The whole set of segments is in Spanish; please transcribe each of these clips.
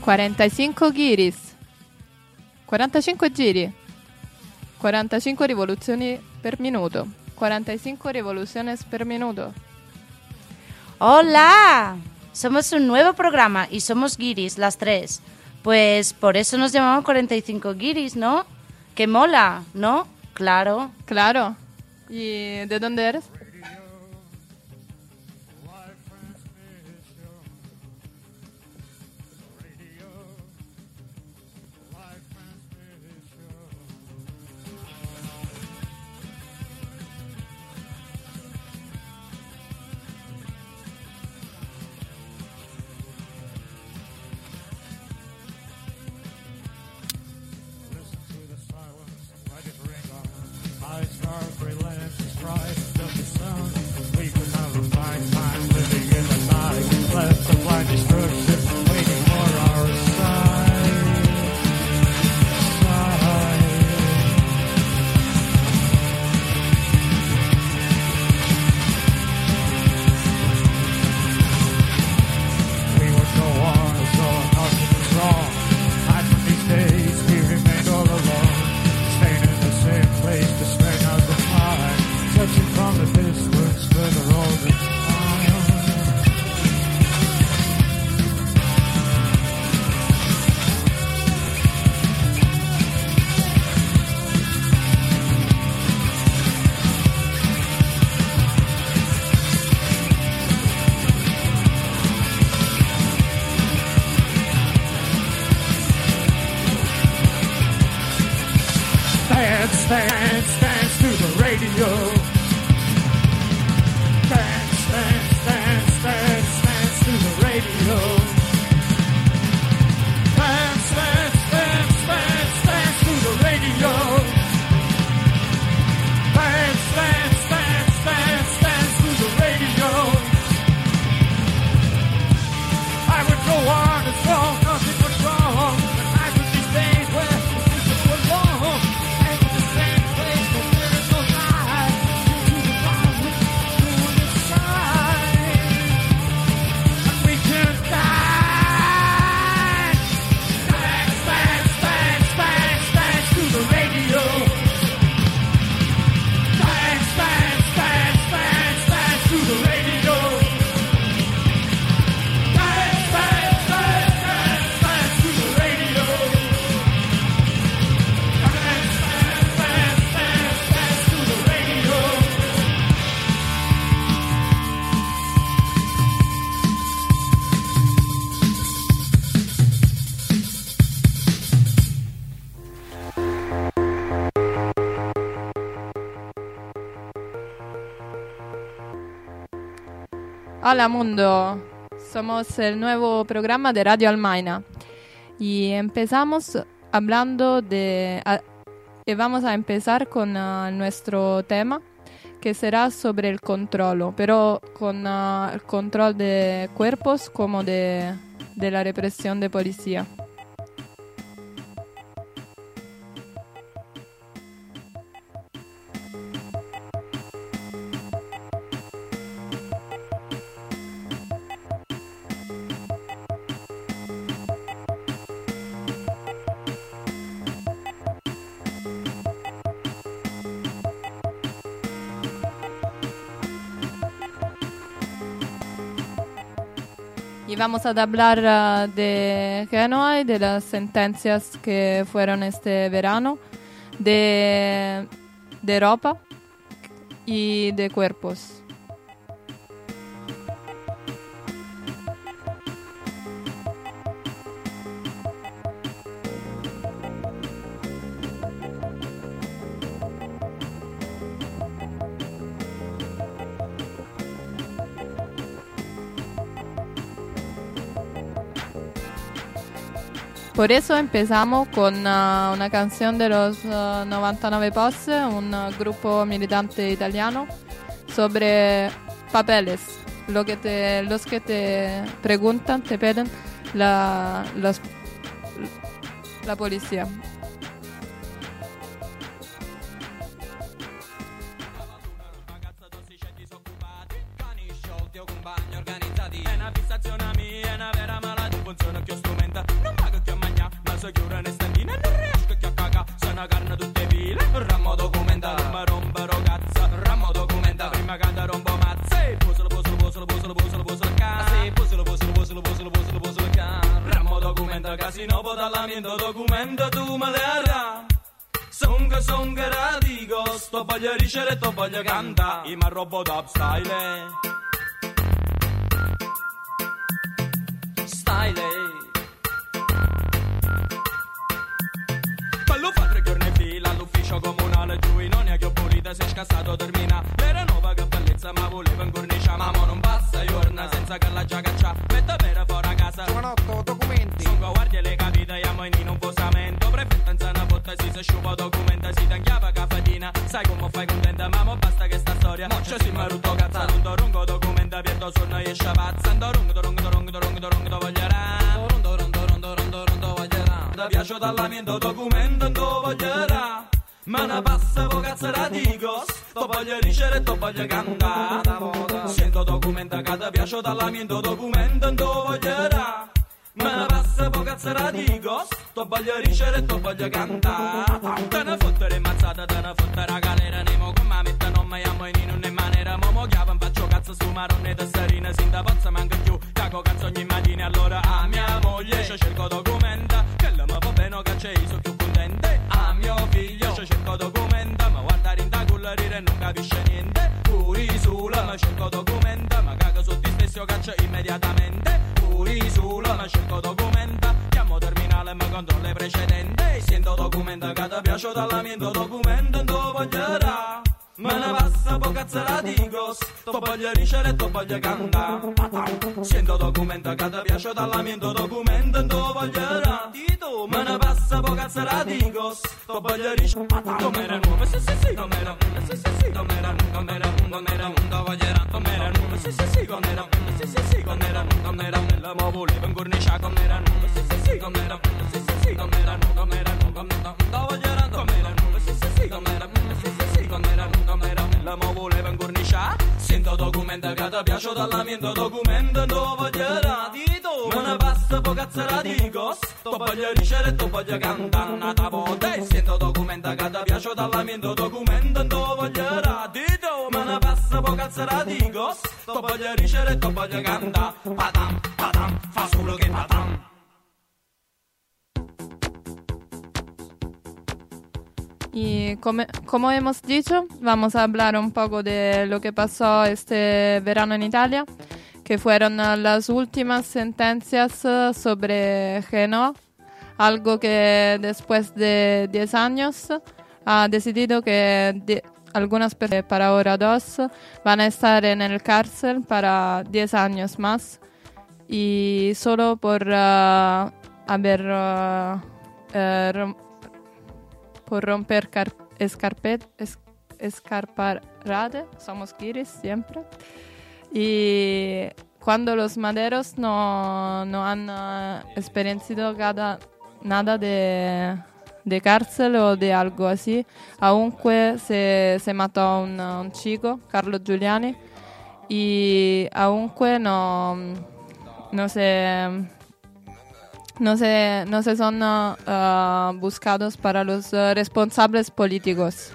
45 ghiris. 45 giri. 45 rivoluzioni per minuto. 45 revoluciones per minuto. ¡Hola! Somos un nuevo programa y somos guiris, las tres. Pues por eso nos llamamos 45 guiris, ¿no? ¡Qué mola! ¿No? Claro. Claro. ¿Y de dónde eres? Dance to the radio. Dance to the radio. Dance to the radio. Dance to the radio. I would go on as long, nothing was wrong. And I would these days where it was long. Hola mundo, somos el nuevo programa de Radio Almaina y empezamos hablando y vamos a empezar con nuestro tema que será sobre el control, pero con el control de cuerpos como de la represión de policía. Y vamos a hablar de Hanoi, de las sentencias que fueron este verano, de ropa y de cuerpos. Por eso empezamos con una canción de los 99 Posse, un grupo militante italiano, sobre papeles. Los que te preguntan, te piden la policía. È una fissazione mia, è una vera malattia, funziona più strumenta. documento casino, potallamiento, documento tu me le arra. Songa radico, sto voglio ricere, sto voglio canta, i marrobo top style. Quello fa 3 giorni in fila all'ufficio comunale, giù in Onia che ho pulita, si è scassato termina. Era nuova che bellezza ma voleva incorniciare, ma mo non passa giorna senza che la già caccia. Metta per fuori a casa, Giovanotto, documenti. songo guardie le capite, chiamo in un posamento. Prefetta in sana botta, si sciupa documenta, si tanchiava cafatina. Sai come fai contenta, ma mo basta che sta storia. Moccia si marutto cazza, rungo documenta, pierdo sonno e esce pazza. Rungo voglierà. Ti piace dall'amiento documento non voglierà, ma ne passa po' cazzera dico, sto voglio ricere e sto voglio cantare. Sento documento che ti piace dall'amiento documento non voglierà, ma ne passa po' cazzera dico, sto voglio ricere e sto voglio cantare. Te ne fottere mazzata, te ne fottere galera, nemo con ma metta non mi amo in non è maniera, mo chiava faccio cazzo su marone tesserina, sin da pozza manca più, cago cazzo ogni mattina, allora a mia moglie ci cerco documenta, che la ma va bene che c'è, sono più contente, a mio figlio ci cerco documenta, ma guardare in da cullerire non capisce niente, puri sulla ma cerco documenta, ma caga su ti stesso caccia immediatamente, puri sulla ma cerco documenta, chiamo terminale e mi controllo le precedenti, sento documenta che ti piace dall'amiento documento non voglierà. Ma ne passa po' cazzera dico, sto voglio ricere e sto voglio cantare. Sento documento che ti piace dall'amiento documento non voglierà. Ma ne passa po' cazzera dico, sto voglio ricere. Com'era nuovo, sì, com'era, sì, com'era, non voglierà. Com'era nuovo, sì, com'era, sì, com'era, la mo voleva incorniciare. Com'era nuovo, sì, com'era, sì, com'era, non voglierà. Com'era nuovo, sì, com'era, sì, com'era, la mo voleva incorniciare. Sento documento che ti piace dall'amiento documento non voglierà. Ma ne passa po' cazzera dico, sto voglio ricere e sto voglio cantare un'altra volta. Sento documento che ti piace dall'amiento documento non voglierà. Ma ne passa po' cazzera dico, sto voglio ricere e sto voglio cantare. Patam, fa solo che patam. Y como hemos dicho, vamos a hablar un poco de lo que pasó este verano en Italia, que fueron las últimas sentencias sobre Genoa, algo que después de 10 años ha decidido que algunas personas, para ahora 2, van a estar en el cárcel para 10 años más, y solo por por romper escarparate, somos guiris siempre. Y cuando los maderos no han experienciado nada de cárcel o de algo así, aunque se mató a un chico, Carlo Giuliani, y aunque no se son buscados para los responsables políticos.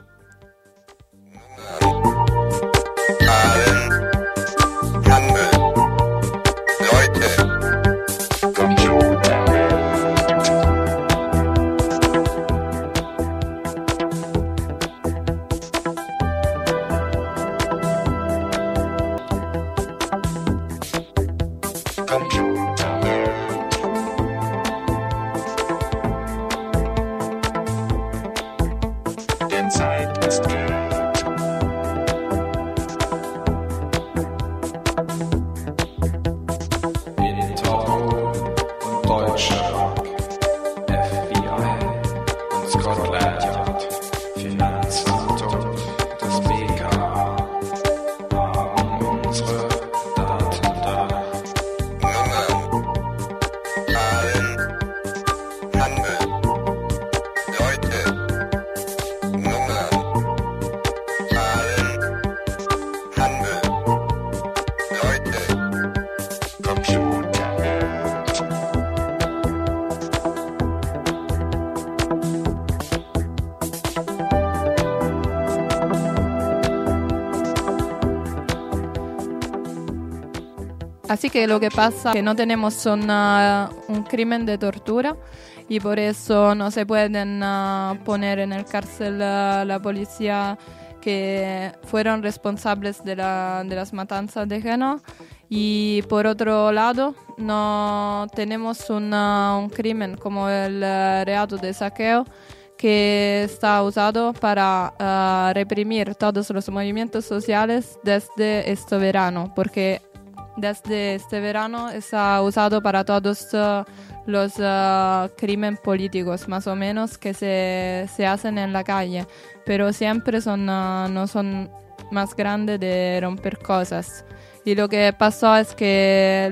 Así que lo que pasa es que no tenemos un crimen de tortura y por eso no se pueden poner en el cárcel la policía que fueron responsables de las matanzas de Genoa. Y por otro lado, no tenemos un crimen como el reato de saqueo, que está usado para reprimir todos los movimientos sociales desde este verano, porque desde este verano está usado para todos los crímenes políticos, más o menos, que se hacen en la calle, pero siempre no son más grandes de romper cosas. Y lo que pasó es que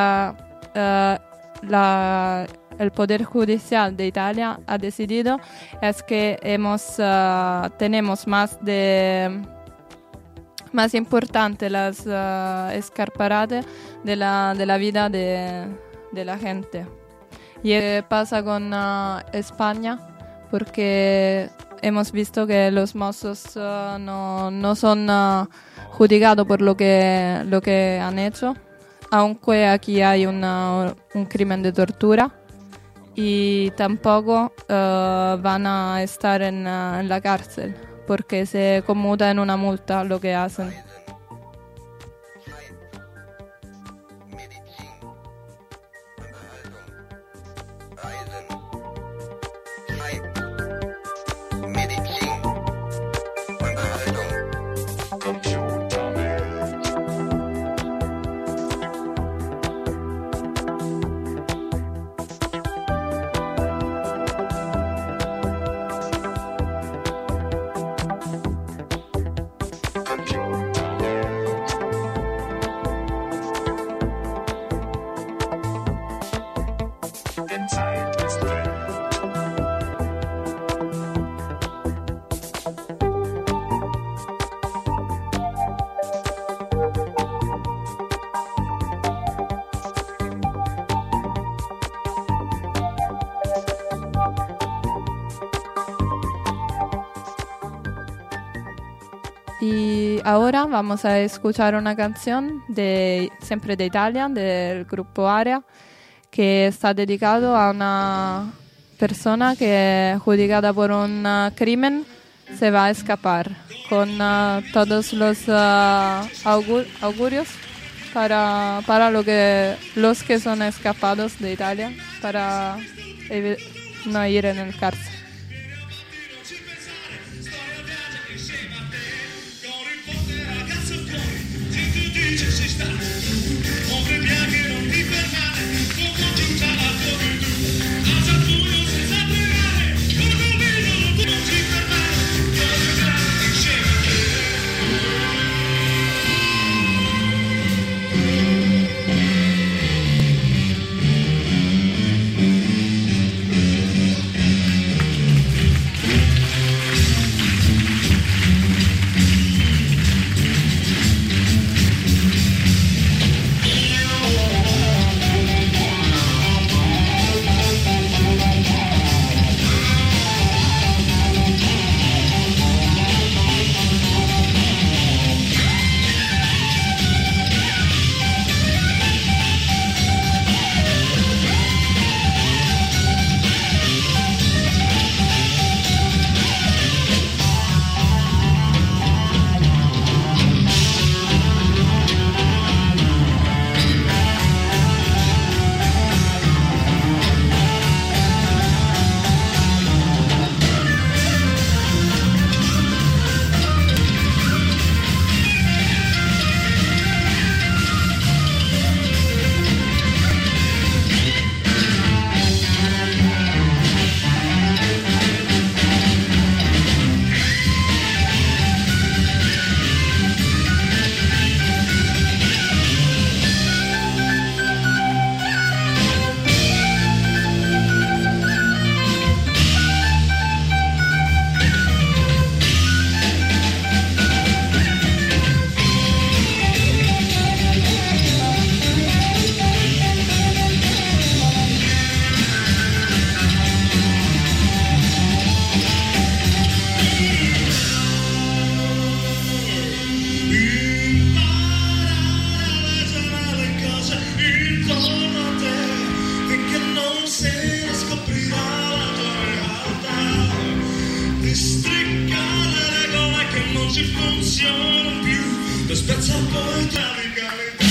el Poder Judicial de Italia ha decidido es que tenemos más importante las escaparates de la vida de la gente. Y qué pasa con España, porque hemos visto que los mozos no son juzgados por lo que han hecho, aunque aquí hay un crimen de tortura, y tampoco van a estar en la cárcel, porque se conmuta en una multa lo que hacen. Y ahora vamos a escuchar una canción siempre de Italia, del grupo Area, que está dedicado a una persona que, juzgada por un crimen, se va a escapar, con todos los augurios para los que son escapados de Italia, para no ir en el cárcel. se scoprirà la tua realtà. Districca le regole che non ci funzionano più, lo spezza poi tra legalità.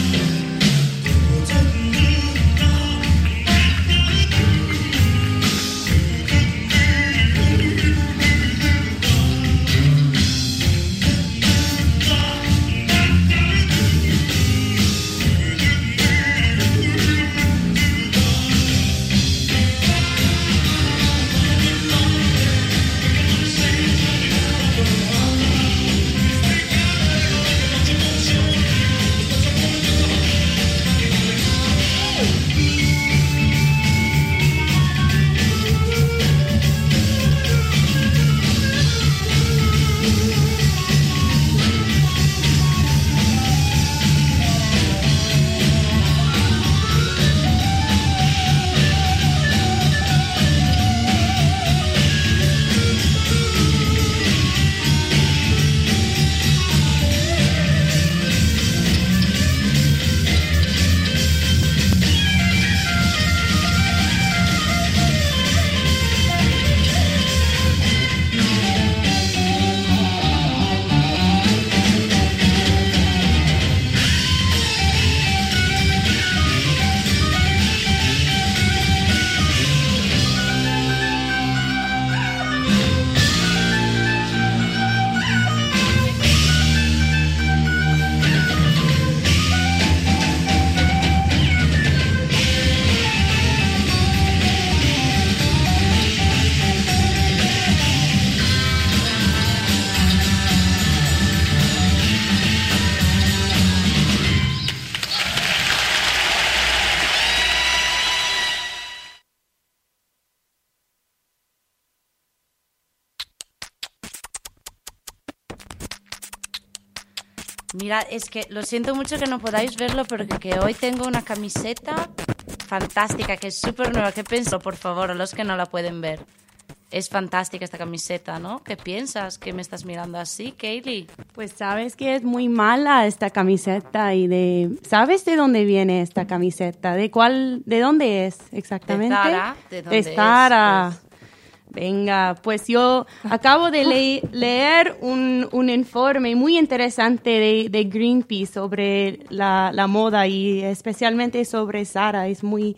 Mirad, es que lo siento mucho que no podáis verlo, pero que hoy tengo una camiseta fantástica, que es súper nueva. ¿Qué pienso, por favor, a los que no la pueden ver? Es fantástica esta camiseta, ¿no? ¿Qué piensas? ¿Que me estás mirando así, Kaylee? Pues sabes que es muy mala esta camiseta ¿sabes de dónde viene esta camiseta? ¿De dónde es exactamente? De Zara. ¿De dónde de Zara. es? Pues? Venga, pues yo acabo de leer un informe muy interesante de Greenpeace sobre la moda y especialmente sobre Zara. Es muy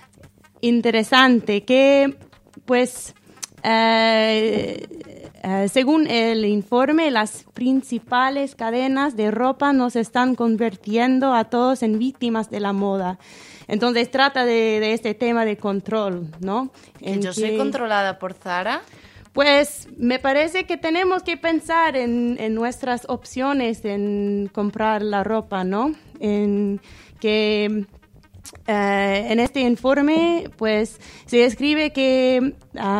interesante que, pues, según el informe, las principales cadenas de ropa nos están convirtiendo a todos en víctimas de la moda. Entonces trata de este tema de control, ¿no? ¿Que yo soy controlada por Zara? Pues me parece que tenemos que pensar en nuestras opciones en comprar la ropa, ¿no? En este informe, pues, se describe que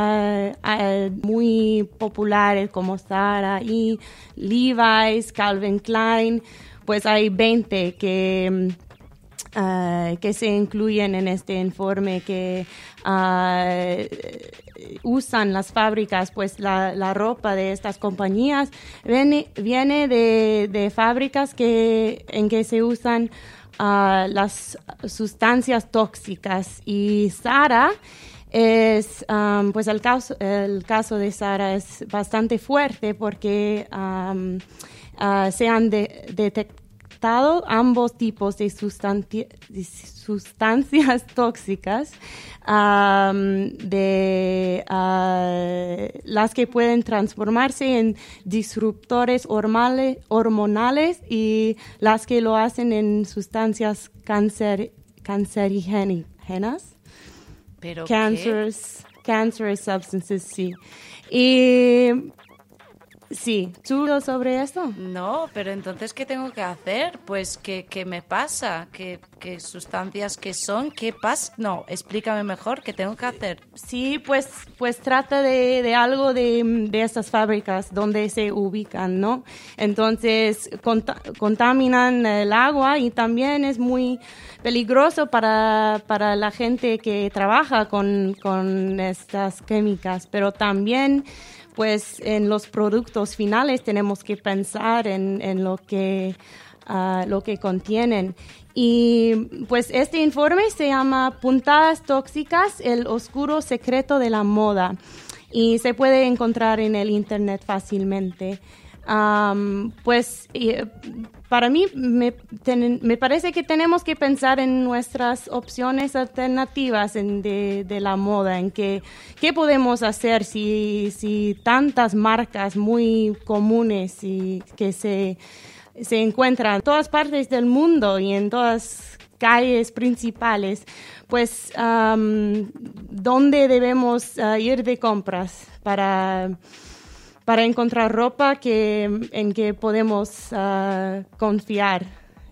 muy populares como Zara y Levi's, Calvin Klein, pues hay 20 que se incluyen en este informe que usan las fábricas, pues la ropa de estas compañías viene de fábricas en que se usan las sustancias tóxicas, y Zara es, pues el caso de Zara es bastante fuerte porque se han detectado ambos tipos de sustancias tóxicas, las que pueden transformarse en disruptores hormonales y las que lo hacen en sustancias cancerígenas. ¿Pero cancerous substances, sí. Y sí, ¿tú lo sobre esto? No, pero entonces, ¿qué tengo que hacer? Pues, ¿qué me pasa? ¿Qué sustancias que son? ¿Qué pasa? No, explícame mejor, ¿qué tengo que hacer? Sí, pues trata de algo de estas fábricas donde se ubican, ¿no? Entonces, contaminan el agua y también es muy peligroso para la gente que trabaja con estas químicas, pero también, pues, en los productos finales tenemos que pensar en lo que lo que contienen. Y pues este informe se llama Puntadas tóxicas, el oscuro secreto de la moda, y se puede encontrar en el internet fácilmente. Para mí me parece que tenemos que pensar en nuestras opciones alternativas de la moda, en qué podemos hacer si tantas marcas muy comunes y que se encuentran en todas partes del mundo y en todas calles principales, pues ¿dónde debemos ir de compras para encontrar ropa en que podemos confiar?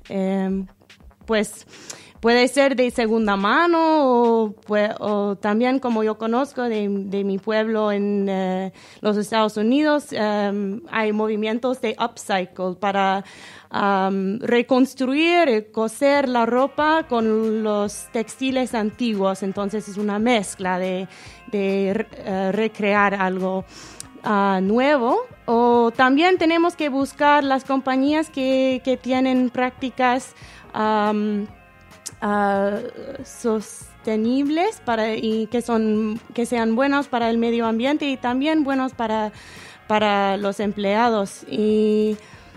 Pues puede ser de segunda mano o también, como yo conozco de mi pueblo en los Estados Unidos, hay movimientos de upcycle para reconstruir, coser la ropa con los textiles antiguos. Entonces es una mezcla de recrear algo nuevo. O también tenemos que buscar las compañías que tienen prácticas sostenibles y que sean buenos para el medio ambiente y también buenos para los empleados. Y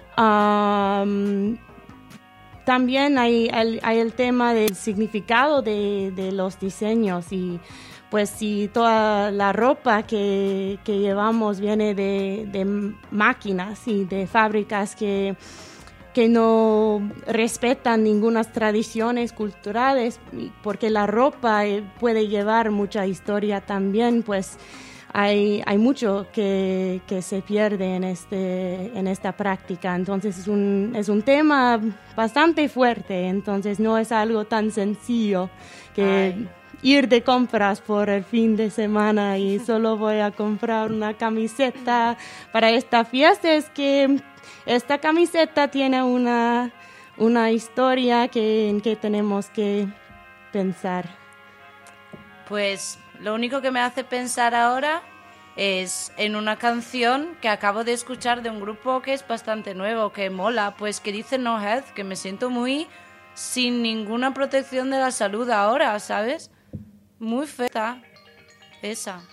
también hay el tema del significado de los diseños, y pues si toda la ropa que llevamos viene de máquinas y de fábricas que no respetan ninguna tradiciones culturales, porque la ropa puede llevar mucha historia también, pues hay mucho que se pierde en esta práctica. Entonces es un tema bastante fuerte, entonces no es algo tan sencillo que ir de compras por el fin de semana y solo voy a comprar una camiseta para esta fiesta. Es que esta camiseta tiene una historia en que tenemos que pensar. Pues lo único que me hace pensar ahora es en una canción que acabo de escuchar de un grupo que es bastante nuevo, que mola, pues que dice No Health, que me siento muy sin ninguna protección de la salud ahora, ¿sabes? Muy fea esa.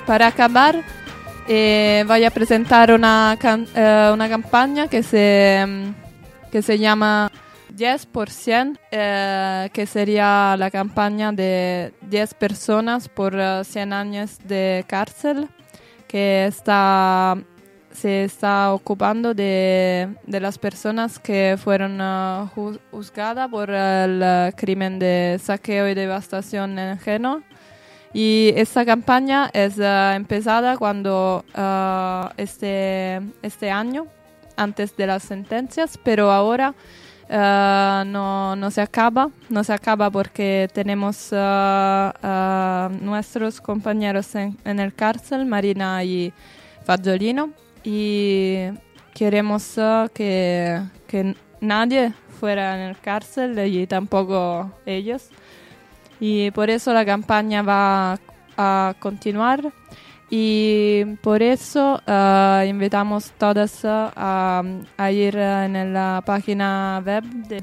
para acabar, voy a presentar una campaña que se llama 10%, que sería la campaña de 10 personas por 100 años de cárcel, que se está ocupando de las personas que fueron juzgadas por el crimen de saqueo y devastación en Genoa. Y esta campaña es empezada cuando este año, antes de las sentencias, pero ahora no se acaba. No se acaba porque tenemos nuestros compañeros en el cárcel, Marina y Fagiolino, y queremos que nadie fuera en el cárcel y tampoco ellos. Y por eso la campaña va a continuar y por eso invitamos todas a ir en la página web de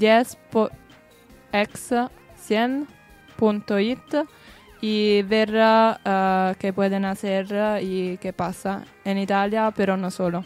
10x100.it y ver qué pueden hacer y qué pasa en Italia, pero no solo.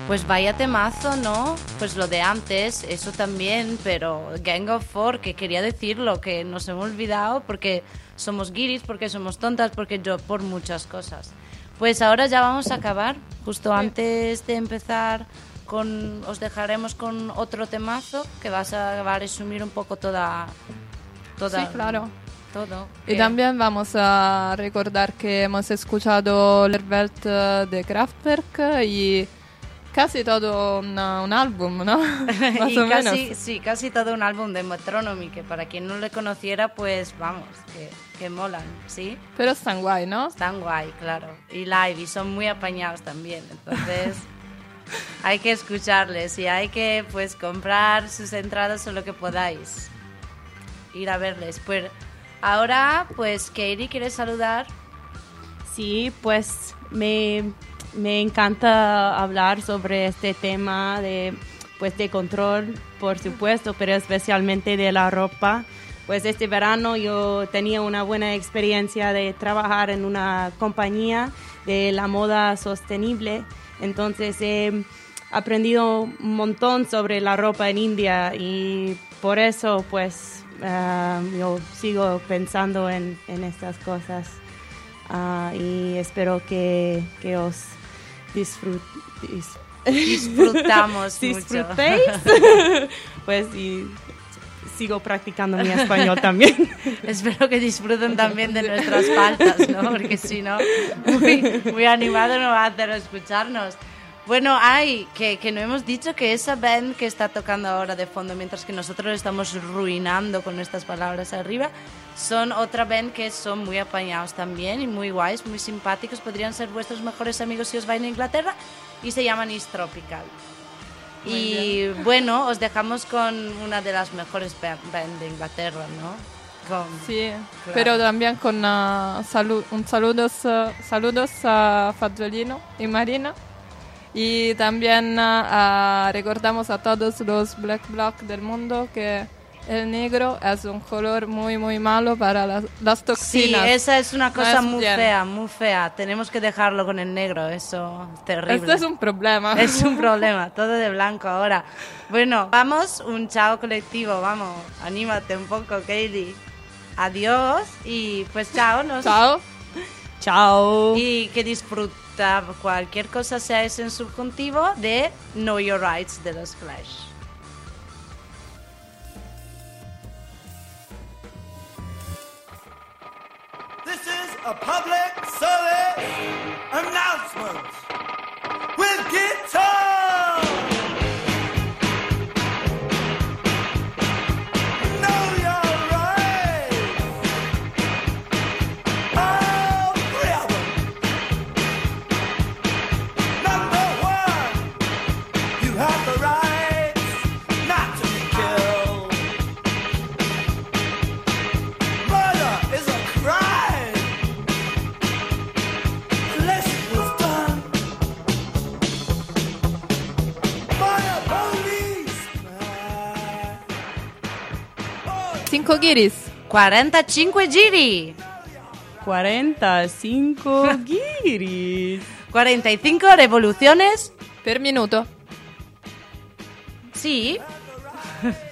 Pues vaya temazo, ¿no? Pues lo de antes, eso también, pero Gang of Four, que quería decirlo, que nos hemos olvidado porque somos guiris, porque somos tontas, porque yo, por muchas cosas. Pues ahora ya vamos a acabar, justo antes de empezar os dejaremos con otro temazo que va a resumir un poco toda Sí, claro. todo. Y también vamos a recordar que hemos escuchado Lerwelt de Kraftwerk y casi todo un álbum, ¿no? Más y o menos. casi todo un álbum de Metronomy, que para quien no le conociera, pues vamos, que molan, ¿sí? Pero están guay, ¿no? Están guay, claro. Y live, y son muy apañados también, entonces hay que escucharles y hay que pues comprar sus entradas o lo que podáis. Ir a verles. Pues ahora, pues Katie, ¿quieres saludar? Sí, pues me encanta hablar sobre este tema de control, por supuesto, pero especialmente de la ropa. Pues este verano yo tenía una buena experiencia de trabajar en una compañía de la moda sostenible. Entonces he aprendido un montón sobre la ropa en India y por eso pues yo sigo pensando en estas cosas. Y espero que os disfrutamos disfrutéis. Pues y sigo practicando mi español también. Espero que disfruten también de nuestras faltas, ¿no? Porque si no, muy animado no va a hacer escucharnos. Bueno, que no hemos dicho que esa band que está tocando ahora de fondo, mientras que nosotros estamos ruinando con estas palabras arriba, son otra band que son muy apañados también y muy guays, muy simpáticos. Podrían ser vuestros mejores amigos si os vais a Inglaterra y se llaman East Tropical. Y bueno, os dejamos con una de las mejores bands de Inglaterra, ¿no? Sí, claro. Pero también con saludos a Fagiolino y Marina. Y también recordamos a todos los Black Bloc del mundo que el negro es un color muy, muy malo para las toxinas. Sí, esa es una cosa no es muy fea. Tenemos que dejarlo con el negro, eso es terrible. Esto es un problema. Es un problema, todo de blanco ahora. Bueno, vamos, un chao colectivo, vamos, anímate un poco, Katie. Adiós y pues chao. Chao. Chao. Y que disfruta cualquier cosa sea ese en subjuntivo de Know Your Rights de los Clash. This is a public service announcement with guitar. Know your rights. All three of them. Number one, you have the right not to be killed. Murder is a crime. Unless it was done by a policeman. 5 guiris. 45 giri. 45 guiris. 45 revoluciones. Per minuto. Sí.